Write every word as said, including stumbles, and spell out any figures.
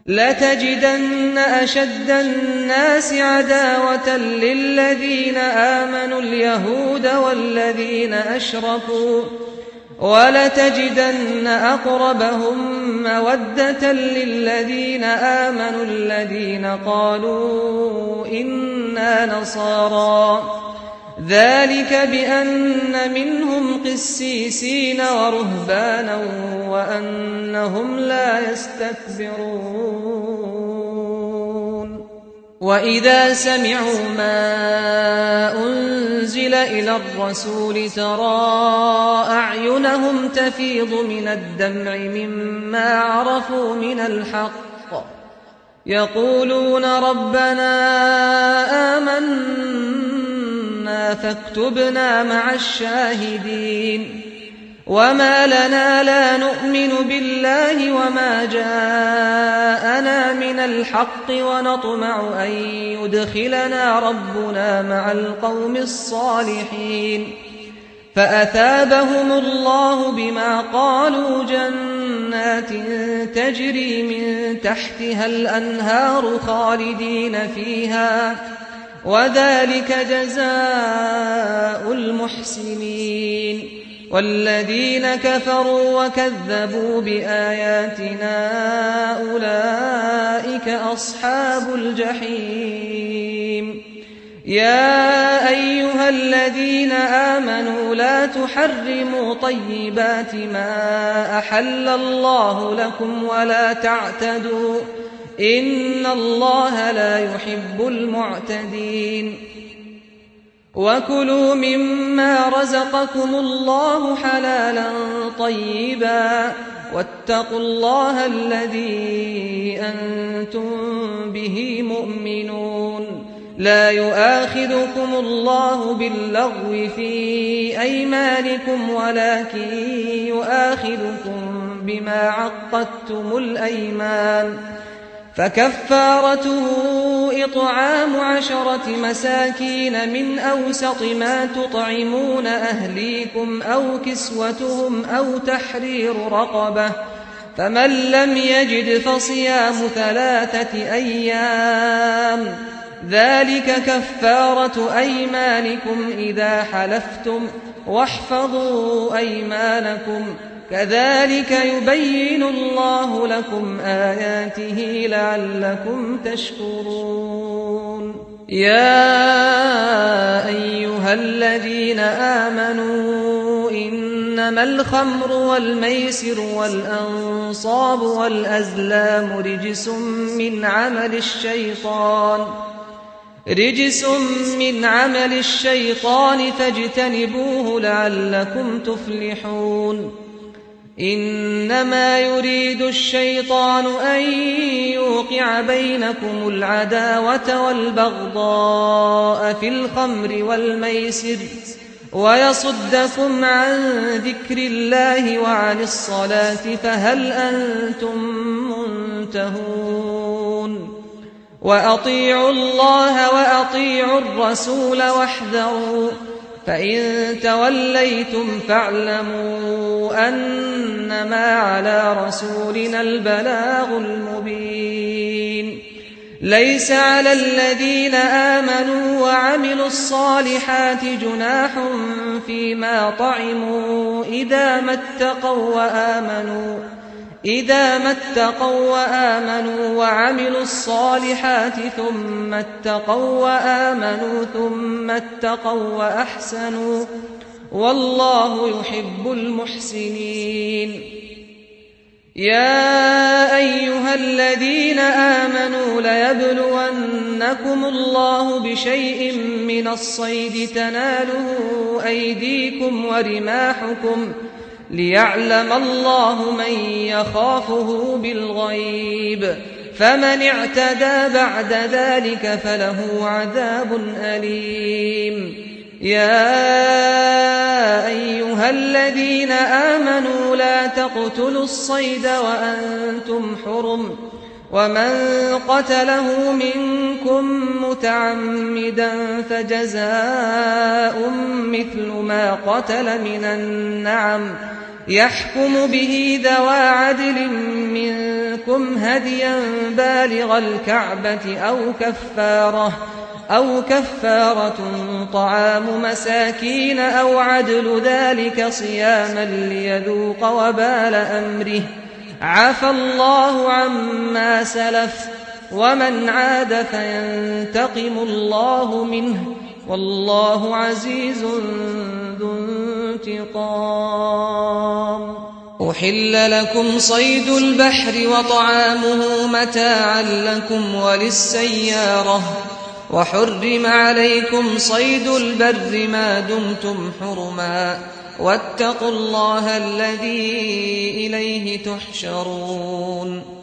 لتجدن أشد الناس عداوة للذين آمنوا اليهود والذين أشركوا ولتجدن أقربهم مودة للذين آمنوا الذين قالوا إنا نصارى ذلك بأن منهم قسيسين ورهبانا وأنهم لا يستكبرون وإذا سمعوا ما أنزل إلى الرسول ترى أعينهم تفيض من الدمع مما عرفوا من الحق يقولون ربنا آمنا فاكتبنا مع الشاهدين وما لنا لا نؤمن بالله وما جاءنا من الحق ونطمع أن يدخلنا ربنا مع القوم الصالحين فأثابهم الله بما قالوا جنات تجري من تحتها الأنهار خالدين فيها وذلك جزاء المحسنين والذين كفروا وكذبوا بآياتنا أولئك أصحاب الجحيم يا أيها الذين آمنوا لا تحرموا طيبات ما أحل الله لكم ولا تعتدوا إن الله لا يحب المعتدين وكلوا مما رزقكم الله حلالا طيبا واتقوا الله الذي أنتم به مؤمنون لا يؤاخذكم الله باللغو في أيمانكم ولكن يؤاخذكم بما عقدتم الأيمان فكفارته إطعام عشرة مساكين من أوسط ما تطعمون أهليكم أو كسوتهم أو تحرير رقبة فمن لم يجد فصيام ثلاثة أيام ذلك كفارة أيمانكم إذا حلفتم واحفظوا أيمانكم كذلك يبين الله لكم آياته لعلكم تشكرون يا أيها الذين آمنوا إنما الخمر والميسر والأنصاب والأزلام رجس من عمل الشيطان رجس من عمل الشيطان فاجتنبوه لعلكم تفلحون إنما يريد الشيطان أن يوقع بينكم العداوة والبغضاء في الخمر والميسر ويصدكم عن ذكر الله وعن الصلاة فهل أنتم منتهون وأطيعوا الله وأطيعوا الرسول واحذروا فإن توليتم فاعلموا أنما على رسولنا البلاغ المبين ليس على الذين آمنوا وعملوا الصالحات جناح فيما طعموا إذا ما اتقوا وآمنوا إذا ما اتقوا وآمنوا وعملوا الصالحات ثم اتقوا وآمنوا ثم اتقوا وأحسنوا والله يحب المحسنين يا أيها الذين آمنوا ليبلونكم الله بشيء من الصيد تناله أيديكم ورماحكم ليعلم الله من يخافه بالغيب فمن اعتدى بعد ذلك فله عذاب أليم يا أيها الذين آمنوا لا تقتلوا الصيد وأنتم حرم ومن قتله منكم متعمدا فجزاء مثل ما قتل من النعم يحكم به ذوى عدل منكم هديا بالغ الكعبة أو كفارة أو كفارة طعام مساكين أو عدل ذلك صياما ليذوق وبال أمره عفى الله عما سلف ومن عاد فينتقم الله منه والله عزيز ذو انتقام. أحل لكم صيد البحر وطعامه متاعا لكم وللسيارة وحرم عليكم صيد البر ما دمتم حرما واتقوا الله الذي إليه تحشرون.